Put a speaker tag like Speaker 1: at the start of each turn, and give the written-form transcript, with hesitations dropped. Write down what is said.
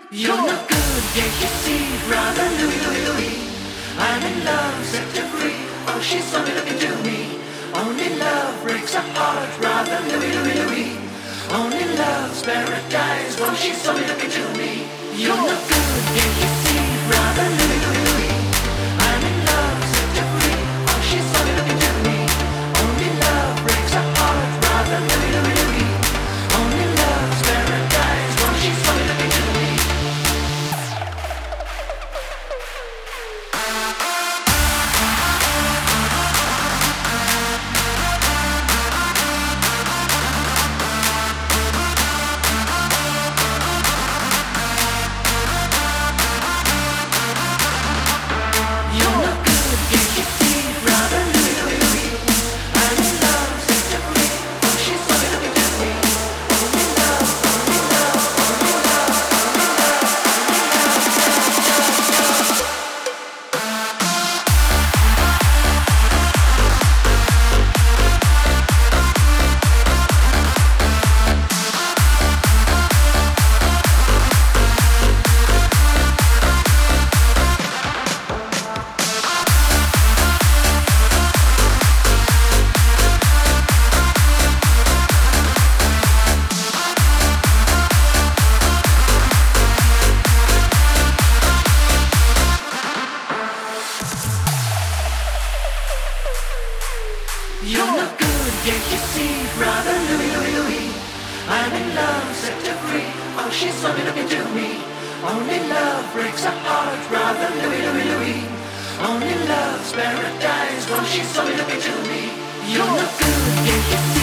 Speaker 1: You're no good, yeah, you see, brother Louie, Louie, Louie. I'm in love, set her free. Oh, she's only looking to me. Only love breaks a heart, brother Louie, Louie, Louie. Only love's paradise. Oh, she's only looking to me. You're no good, yeah, you see, brother Louie, Louie, Louie. I'm in love, set her free. Oh, she's only looking to me. Only love breaks a heart, brother Louie, Louie, Louie. Only love's paradise. Oh, she's only looking to me. You're no good, yeah, you see, brother Louie, Louie, Louie. I'm in love, set her free. Oh, she's only looking to me. Only love breaks a heart, brother Louie, Louie, Louie. Only love's paradise. Oh, she's only looking to me. You're no good, yeah, you see.